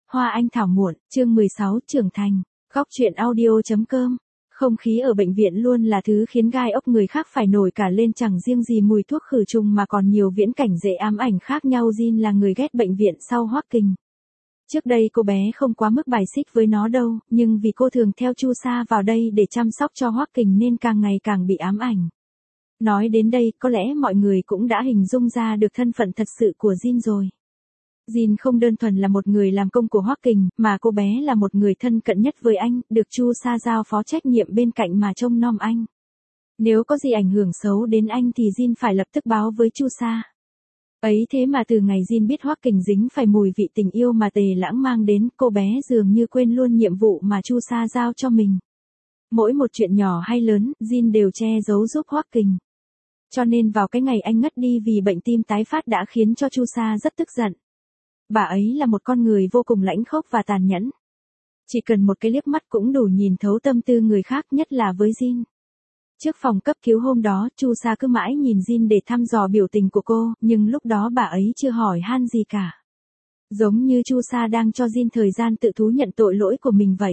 Hoa Anh Thảo Muộn, chương 16, trưởng thành. Góc truyện audio.com. Không khí ở bệnh viện luôn là thứ khiến gai ốc người khác phải nổi cả lên, chẳng riêng gì mùi thuốc khử trùng mà còn nhiều viễn cảnh dễ ám ảnh khác nhau. Jin là người ghét bệnh viện sau Hoắc Kình. Trước đây cô bé không quá mức bài xích với nó đâu, nhưng vì cô thường theo Chu Sa vào đây để chăm sóc cho Hoắc Kình nên càng ngày càng bị ám ảnh. Nói đến đây, có lẽ mọi người cũng đã hình dung ra được thân phận thật sự của Jin rồi. Jin không đơn thuần là một người làm công của Hoắc Kình, mà cô bé là một người thân cận nhất với anh, được Chu Sa giao phó trách nhiệm bên cạnh mà trông nom anh. Nếu có gì ảnh hưởng xấu đến anh thì Jin phải lập tức báo với Chu Sa. Ấy thế mà từ ngày Jin biết Hoắc Kình dính phải mùi vị tình yêu mà Tề Lãng mang đến, cô bé dường như quên luôn nhiệm vụ mà Chu Sa giao cho mình. Mỗi một chuyện nhỏ hay lớn, Jin đều che giấu giúp Hoắc Kình. Cho nên vào cái ngày anh ngất đi vì bệnh tim tái phát đã khiến cho Chu Sa rất tức giận. Bà ấy là một con người vô cùng lãnh khốc và tàn nhẫn. Chỉ cần một cái liếc mắt cũng đủ nhìn thấu tâm tư người khác, nhất là với Jin. Trước phòng cấp cứu hôm đó, Chu Sa cứ mãi nhìn Jin để thăm dò biểu tình của cô, nhưng lúc đó bà ấy chưa hỏi han gì cả. Giống như Chu Sa đang cho Jin thời gian tự thú nhận tội lỗi của mình vậy.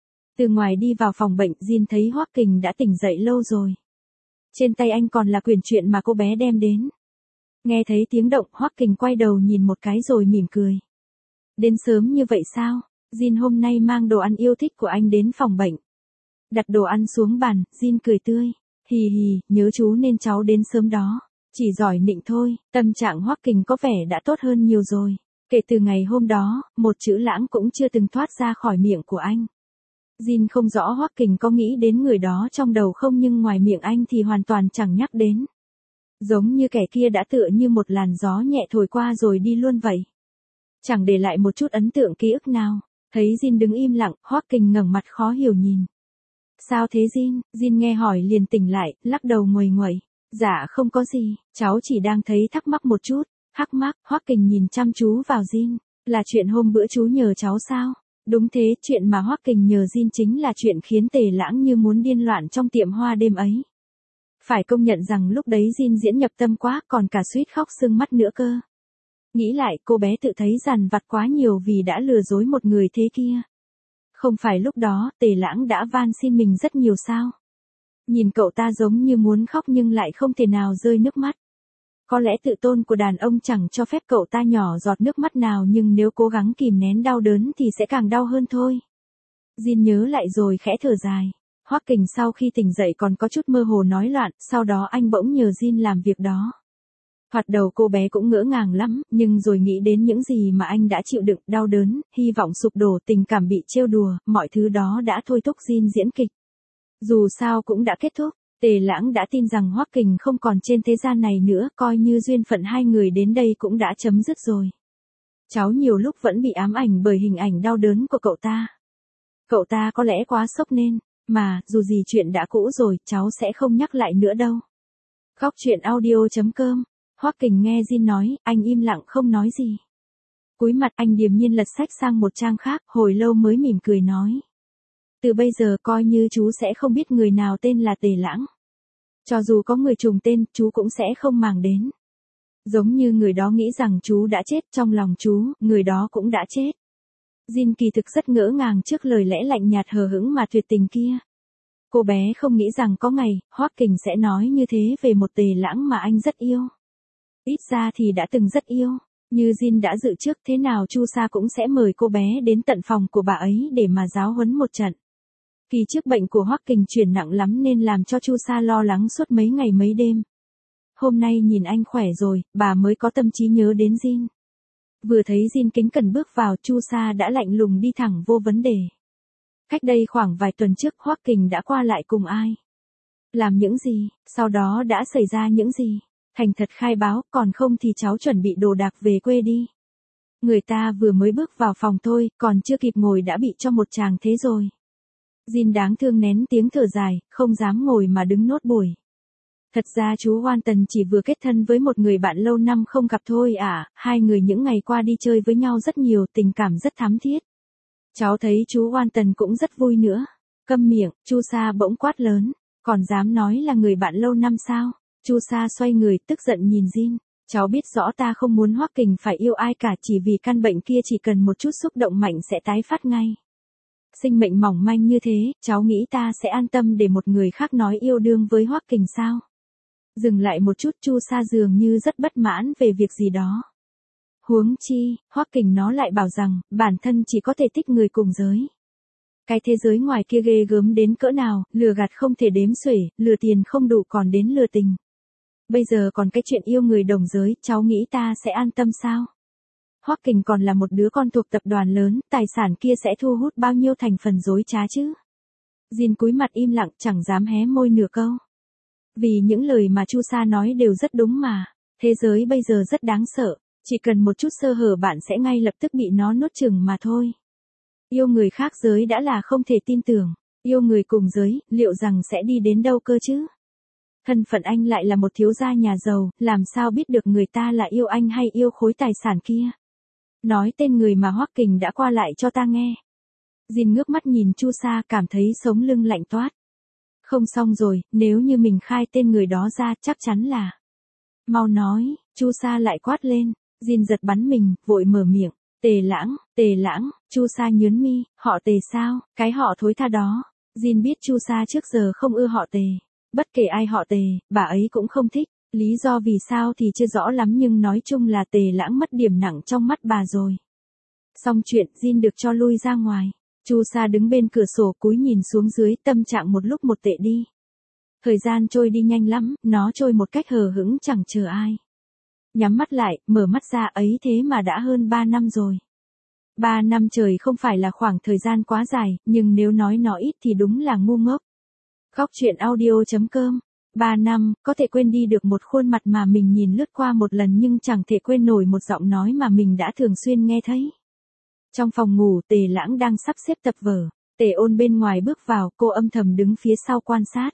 Từ ngoài đi vào phòng bệnh, Jin thấy Hoắc Kình đã tỉnh dậy lâu rồi. Trên tay anh còn là quyển truyện mà cô bé đem đến. Nghe thấy tiếng động, Hoắc Kình quay đầu nhìn một cái rồi mỉm cười. Đến sớm như vậy sao? Jin hôm nay mang đồ ăn yêu thích của anh đến phòng bệnh. Đặt đồ ăn xuống bàn, Jin cười tươi. Hì hì, nhớ chú nên cháu đến sớm đó. Chỉ giỏi nịnh thôi. Tâm trạng Hoắc Kình có vẻ đã tốt hơn nhiều rồi. Kể từ ngày hôm đó, một chữ lãng cũng chưa từng thoát ra khỏi miệng của anh. Jin không rõ Hoắc Kình có nghĩ đến người đó trong đầu không, nhưng ngoài miệng anh thì hoàn toàn chẳng nhắc đến. Giống như kẻ kia đã tựa như một làn gió nhẹ thổi qua rồi đi luôn vậy. Chẳng để lại một chút ấn tượng ký ức nào. Thấy Jin đứng im lặng, Hoắc Kình ngẩng mặt khó hiểu nhìn. Sao thế Jin? Jin nghe hỏi liền tỉnh lại, lắc đầu nguầy nguậy. Dạ không có gì, cháu chỉ đang thấy thắc mắc một chút. Thắc mắc? Hoắc Kình nhìn chăm chú vào Jin. Là chuyện hôm bữa chú nhờ cháu sao? Đúng thế, chuyện mà Hoắc Kình nhờ Jin chính là chuyện khiến Tề Lãng như muốn điên loạn trong tiệm hoa đêm ấy. Phải công nhận rằng lúc đấy Jin diễn nhập tâm quá, còn cả suýt khóc sưng mắt nữa cơ. Nghĩ lại, cô bé tự thấy dằn vặt quá nhiều vì đã lừa dối một người thế kia. Không phải lúc đó, Tề Lãng đã van xin mình rất nhiều sao? Nhìn cậu ta giống như muốn khóc nhưng lại không thể nào rơi nước mắt. Có lẽ tự tôn của đàn ông chẳng cho phép cậu ta nhỏ giọt nước mắt nào, nhưng nếu cố gắng kìm nén đau đớn thì sẽ càng đau hơn thôi. Jin nhớ lại rồi khẽ thở dài. Hoắc Kình sau khi tỉnh dậy còn có chút mơ hồ nói loạn, sau đó anh bỗng nhờ Jin làm việc đó. Thoạt đầu cô bé cũng ngỡ ngàng lắm, nhưng rồi nghĩ đến những gì mà anh đã chịu đựng, đau đớn, hy vọng sụp đổ, tình cảm bị trêu đùa, mọi thứ đó đã thôi thúc Jin diễn kịch. Dù sao cũng đã kết thúc. Tề Lãng đã tin rằng Hoắc Kình không còn trên thế gian này nữa, coi như duyên phận hai người đến đây cũng đã chấm dứt rồi. Cháu nhiều lúc vẫn bị ám ảnh bởi hình ảnh đau đớn của cậu ta. Cậu ta có lẽ quá sốc nên, mà, dù gì chuyện đã cũ rồi, cháu sẽ không nhắc lại nữa đâu. Góc truyện audio.com. Hoắc Kình nghe Jin nói, anh im lặng không nói gì. Cúi mặt anh điềm nhiên lật sách sang một trang khác, hồi lâu mới mỉm cười nói. Từ bây giờ coi như chú sẽ không biết người nào tên là Tề Lãng. Cho dù có người trùng tên, chú cũng sẽ không màng đến. Giống như người đó nghĩ rằng chú đã chết, trong lòng chú, người đó cũng đã chết. Jin kỳ thực rất ngỡ ngàng trước lời lẽ lạnh nhạt hờ hững mà tuyệt tình kia. Cô bé không nghĩ rằng có ngày, Hoắc Kình sẽ nói như thế về một Tề Lãng mà anh rất yêu. Ít ra thì đã từng rất yêu. Như Jin đã dự trước, thế nào Chu Sa cũng sẽ mời cô bé đến tận phòng của bà ấy để mà giáo huấn một trận. Kỳ trước bệnh của Hoắc Kình chuyển nặng lắm nên làm cho Chu Sa lo lắng suốt mấy ngày mấy đêm. Hôm nay nhìn anh khỏe rồi, bà mới có tâm trí nhớ đến Jin. Vừa thấy Jin kính cẩn bước vào, Chu Sa đã lạnh lùng đi thẳng vô vấn đề. Cách đây khoảng vài tuần trước, Hoắc Kình đã qua lại cùng ai? Làm những gì? Sau đó đã xảy ra những gì? Thành thật khai báo, còn không thì cháu chuẩn bị đồ đạc về quê đi. Người ta vừa mới bước vào phòng thôi, còn chưa kịp ngồi đã bị cho một tràng thế rồi. Jin đáng thương nén tiếng thở dài, không dám ngồi mà đứng nốt buổi. Thật ra chú Wanton chỉ vừa kết thân với một người bạn lâu năm không gặp thôi à, hai người những ngày qua đi chơi với nhau rất nhiều, tình cảm rất thắm thiết. Cháu thấy chú Wanton cũng rất vui nữa. Câm miệng, Chu Sa bỗng quát lớn, còn dám nói là người bạn lâu năm sao? Chu Sa xoay người, tức giận nhìn Jin. Cháu biết rõ ta không muốn Hoắc Kình phải yêu ai cả, chỉ vì căn bệnh kia chỉ cần một chút xúc động mạnh sẽ tái phát ngay. Sinh mệnh mỏng manh như thế, cháu nghĩ ta sẽ an tâm để một người khác nói yêu đương với Hoắc Kình sao? Dừng lại một chút, Chu Sa dường như rất bất mãn về việc gì đó. Huống chi, Hoắc Kình nó lại bảo rằng, bản thân chỉ có thể thích người cùng giới. Cái thế giới ngoài kia ghê gớm đến cỡ nào, lừa gạt không thể đếm xuể, lừa tiền không đủ còn đến lừa tình. Bây giờ còn cái chuyện yêu người đồng giới, cháu nghĩ ta sẽ an tâm sao? Hoắc Kình còn là một đứa con thuộc tập đoàn lớn, tài sản kia sẽ thu hút bao nhiêu thành phần dối trá chứ? Jin cúi mặt im lặng, chẳng dám hé môi nửa câu. Vì những lời mà Chu Sa nói đều rất đúng mà. Thế giới bây giờ rất đáng sợ, chỉ cần một chút sơ hở bạn sẽ ngay lập tức bị nó nuốt chửng mà thôi. Yêu người khác giới đã là không thể tin tưởng, yêu người cùng giới, liệu rằng sẽ đi đến đâu cơ chứ? Thân phận anh lại là một thiếu gia nhà giàu, làm sao biết được người ta là yêu anh hay yêu khối tài sản kia? Nói tên người mà Hoắc Kình đã qua lại cho ta nghe. Jin ngước mắt nhìn Chu Sa, cảm thấy sống lưng lạnh toát. Không xong rồi, nếu như mình khai tên người đó ra chắc chắn là. Mau nói, Chu Sa lại quát lên. Jin giật bắn mình, vội mở miệng. Tề Lãng, Chu Sa nhướng mi, họ Tề sao, cái họ thối tha đó. Jin biết Chu Sa trước giờ không ưa họ Tề. Bất kể ai họ Tề, bà ấy cũng không thích. Lý do vì sao thì chưa rõ lắm nhưng nói chung là Tề Lãng mất điểm nặng trong mắt bà rồi. Xong chuyện, Jin được cho lui ra ngoài. Chu Sa đứng bên cửa sổ cúi nhìn xuống dưới, tâm trạng một lúc một tệ đi. Thời gian trôi đi nhanh lắm, nó trôi một cách hờ hững chẳng chờ ai. Nhắm mắt lại, mở mắt ra ấy thế mà đã hơn 3 năm rồi. 3 năm trời không phải là khoảng thời gian quá dài, nhưng nếu nói nó ít thì đúng là ngu ngốc. Góc truyện audio.com 3 năm, có thể quên đi được một khuôn mặt mà mình nhìn lướt qua một lần nhưng chẳng thể quên nổi một giọng nói mà mình đã thường xuyên nghe thấy. Trong phòng ngủ, Tề Lãng đang sắp xếp tập vở. Tề Ôn bên ngoài bước vào, cô âm thầm đứng phía sau quan sát.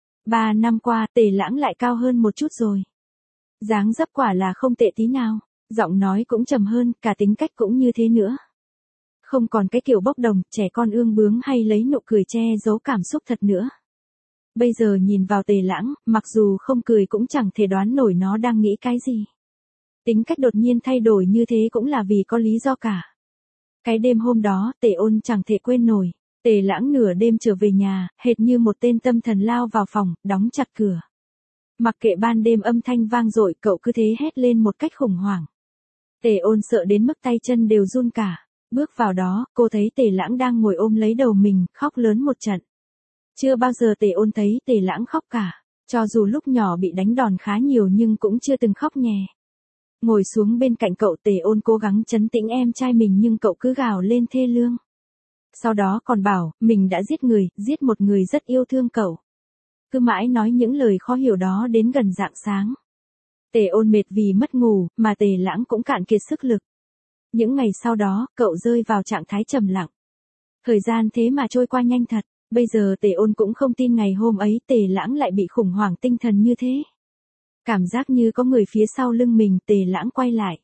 3 năm qua, Tề Lãng lại cao hơn một chút rồi. Dáng dấp quả là không tệ tí nào. Giọng nói cũng trầm hơn, cả tính cách cũng như thế nữa. Không còn cái kiểu bốc đồng, trẻ con ương bướng hay lấy nụ cười che giấu cảm xúc thật nữa. Bây giờ nhìn vào Tề Lãng, mặc dù không cười cũng chẳng thể đoán nổi nó đang nghĩ cái gì. Tính cách đột nhiên thay đổi như thế cũng là vì có lý do cả. Cái đêm hôm đó, Tề Ôn chẳng thể quên nổi. Tề Lãng nửa đêm trở về nhà, hệt như một tên tâm thần lao vào phòng, đóng chặt cửa. Mặc kệ ban đêm âm thanh vang dội, cậu cứ thế hét lên một cách khủng hoảng. Tề Ôn sợ đến mức tay chân đều run cả. Bước vào đó, cô thấy Tề Lãng đang ngồi ôm lấy đầu mình, khóc lớn một trận. Chưa bao giờ Tề Ôn thấy Tề Lãng khóc cả. Cho dù lúc nhỏ bị đánh đòn khá nhiều nhưng cũng chưa từng khóc nhè. Ngồi xuống bên cạnh cậu, Tề Ôn cố gắng trấn tĩnh em trai mình nhưng cậu cứ gào lên thê lương. Sau đó còn bảo, mình đã giết một người rất yêu thương cậu. Cứ mãi nói những lời khó hiểu đó đến gần rạng sáng. Tề Ôn mệt vì mất ngủ, mà Tề Lãng cũng cạn kiệt sức lực. Những ngày sau đó, cậu rơi vào trạng thái trầm lặng. Thời gian thế mà trôi qua nhanh thật, bây giờ Tề Ôn cũng không tin ngày hôm ấy Tề Lãng lại bị khủng hoảng tinh thần như thế. Cảm giác như có người phía sau lưng mình, Tề Lãng quay lại.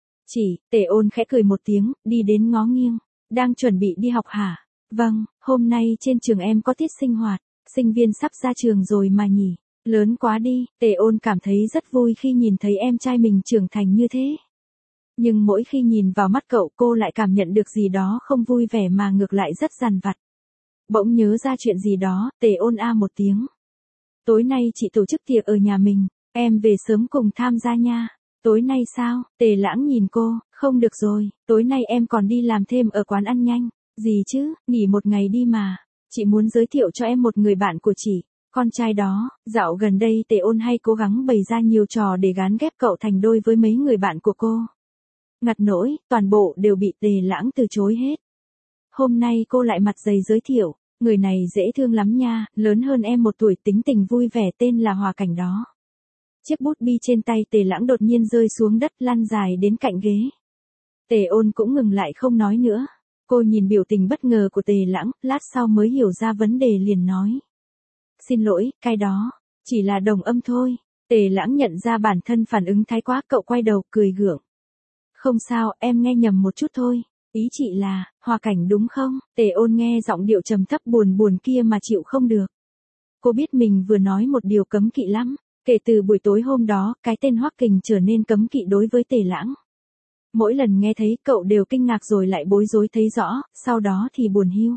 Tề Ôn khẽ cười một tiếng, đi đến ngó nghiêng. Đang chuẩn bị đi học hả? Vâng, hôm nay trên trường em có tiết sinh hoạt, sinh viên sắp ra trường rồi mà nhỉ. Lớn quá đi, Tề Ôn cảm thấy rất vui khi nhìn thấy em trai mình trưởng thành như thế. Nhưng mỗi khi nhìn vào mắt cậu cô lại cảm nhận được gì đó không vui vẻ mà ngược lại rất dằn vặt. Bỗng nhớ ra chuyện gì đó, Tề Ôn a một tiếng. Tối nay chị tổ chức tiệc ở nhà mình, em về sớm cùng tham gia nha. Tối nay sao? Tề Lãng nhìn cô, không được rồi, tối nay em còn đi làm thêm ở quán ăn nhanh. Gì chứ, nghỉ một ngày đi mà. Chị muốn giới thiệu cho em một người bạn của chị, con trai đó. Dạo gần đây Tề Ôn hay cố gắng bày ra nhiều trò để gán ghép cậu thành đôi với mấy người bạn của cô. Ngặt nỗi, toàn bộ đều bị Tề Lãng từ chối hết. Hôm nay cô lại mặt dày giới thiệu, người này dễ thương lắm nha, lớn hơn em 1 tuổi, tính tình vui vẻ, tên là Hòa Cảnh đó. Chiếc bút bi trên tay Tề Lãng đột nhiên rơi xuống đất, lăn dài đến cạnh ghế. Tề Ôn cũng ngừng lại không nói nữa. Cô nhìn biểu tình bất ngờ của Tề Lãng, lát sau mới hiểu ra vấn đề liền nói. Xin lỗi, cái đó chỉ là đồng âm thôi. Tề Lãng nhận ra bản thân phản ứng thái quá, cậu quay đầu cười gượng. Không sao, em nghe nhầm một chút thôi. Ý chị là, Hòa Cảnh đúng không? Tề Ôn nghe giọng điệu trầm thấp buồn buồn kia mà chịu không được. Cô biết mình vừa nói một điều cấm kỵ lắm. Kể từ buổi tối hôm đó, cái tên Hoắc Kình trở nên cấm kỵ đối với Tề Lãng. Mỗi lần nghe thấy cậu đều kinh ngạc rồi lại bối rối thấy rõ, sau đó thì buồn hiu.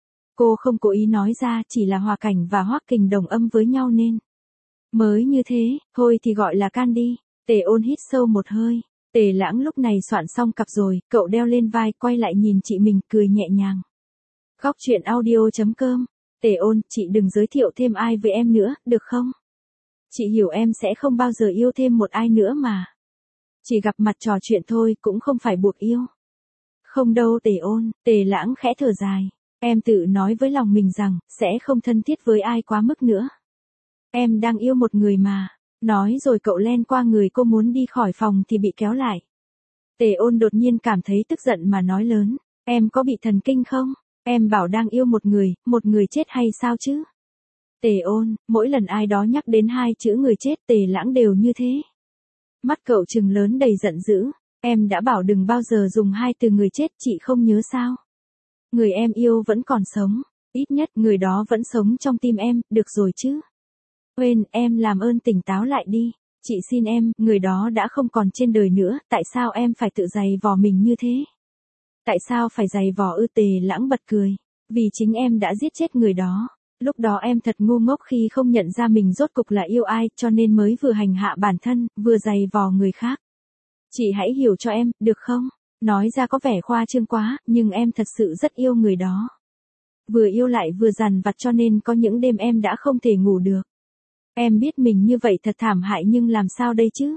Cô không cố ý nói ra, chỉ là Hòa Cảnh và Hoắc Kình đồng âm với nhau nên. Mới như thế, thôi thì gọi là can đi. Tề Ôn hít sâu một hơi. Tề Lãng lúc này soạn xong cặp rồi, cậu đeo lên vai, quay lại nhìn chị mình, cười nhẹ nhàng. Góc truyện audio.com. Tề Ôn, chị đừng giới thiệu thêm ai với em nữa, được không? Chị hiểu em sẽ không bao giờ yêu thêm một ai nữa mà. Chỉ gặp mặt trò chuyện thôi, cũng không phải buộc yêu. Không đâu Tề Ôn, Tề Lãng khẽ thở dài. Em tự nói với lòng mình rằng, sẽ không thân thiết với ai quá mức nữa. Em đang yêu một người mà. Nói rồi cậu len qua người cô muốn đi khỏi phòng thì bị kéo lại. Tề Ôn đột nhiên cảm thấy tức giận mà nói lớn. Em có bị thần kinh không? Em bảo đang yêu một người chết hay sao chứ? Tề Ôn, mỗi lần ai đó nhắc đến hai chữ người chết Tề Lãng đều như thế. Mắt cậu trừng lớn đầy giận dữ. Em đã bảo đừng bao giờ dùng hai từ người chết, chị không nhớ sao? Người em yêu vẫn còn sống. Ít nhất người đó vẫn sống trong tim em, được rồi chứ? Quên, em làm ơn tỉnh táo lại đi. Chị xin em, người đó đã không còn trên đời nữa, tại sao em phải tự giày vò mình như thế? Tại sao phải giày vò ư? Tề Lãng bật cười. Vì chính em đã giết chết người đó. Lúc đó em thật ngu ngốc khi không nhận ra mình rốt cục là yêu ai, cho nên mới vừa hành hạ bản thân, vừa giày vò người khác. Chị hãy hiểu cho em, được không? Nói ra có vẻ khoa trương quá, nhưng em thật sự rất yêu người đó. Vừa yêu lại vừa dằn vặt cho nên có những đêm em đã không thể ngủ được. Em biết mình như vậy thật thảm hại nhưng làm sao đây chứ?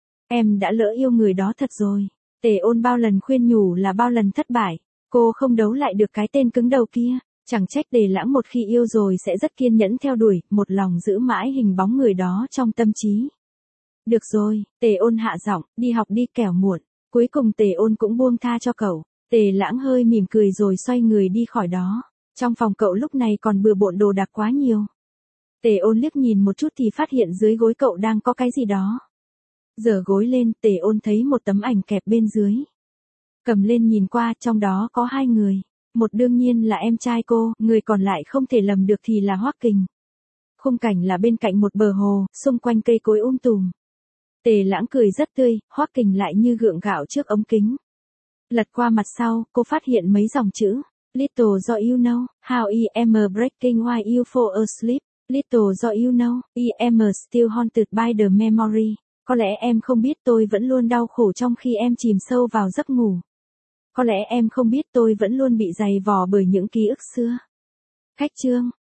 Em đã lỡ yêu người đó thật rồi. Tề Ôn bao lần khuyên nhủ là bao lần thất bại. Cô không đấu lại được cái tên cứng đầu kia. Chẳng trách Tề Lãng một khi yêu rồi sẽ rất kiên nhẫn theo đuổi, một lòng giữ mãi hình bóng người đó trong tâm trí. Được rồi, Tề Ôn hạ giọng, đi học đi kẻo muộn. Cuối cùng Tề Ôn cũng buông tha cho cậu. Tề Lãng hơi mỉm cười rồi xoay người đi khỏi đó. Trong phòng cậu lúc này còn bừa bộn đồ đạc quá nhiều. Tề Ôn liếc nhìn một chút thì phát hiện dưới gối cậu đang có cái gì đó. Giở gối lên, Tề Ôn thấy một tấm ảnh kẹp bên dưới. Cầm lên nhìn qua, trong đó có hai người. Một đương nhiên là em trai cô, người còn lại không thể lầm được thì là Hoắc Kình. Khung cảnh là bên cạnh một bờ hồ, xung quanh cây cối tùm. Tề Lãng cười rất tươi, Hoắc Kình lại như gượng gạo trước ống kính. Lật qua mặt sau, cô phát hiện mấy dòng chữ. Little do you know, how I am breaking while you fall asleep. Little do you know, I am still haunted by the memory. Có lẽ em không biết tôi vẫn luôn đau khổ trong khi em chìm sâu vào giấc ngủ. Có lẽ em không biết tôi vẫn luôn bị giày vò bởi những ký ức xưa. Khách chương.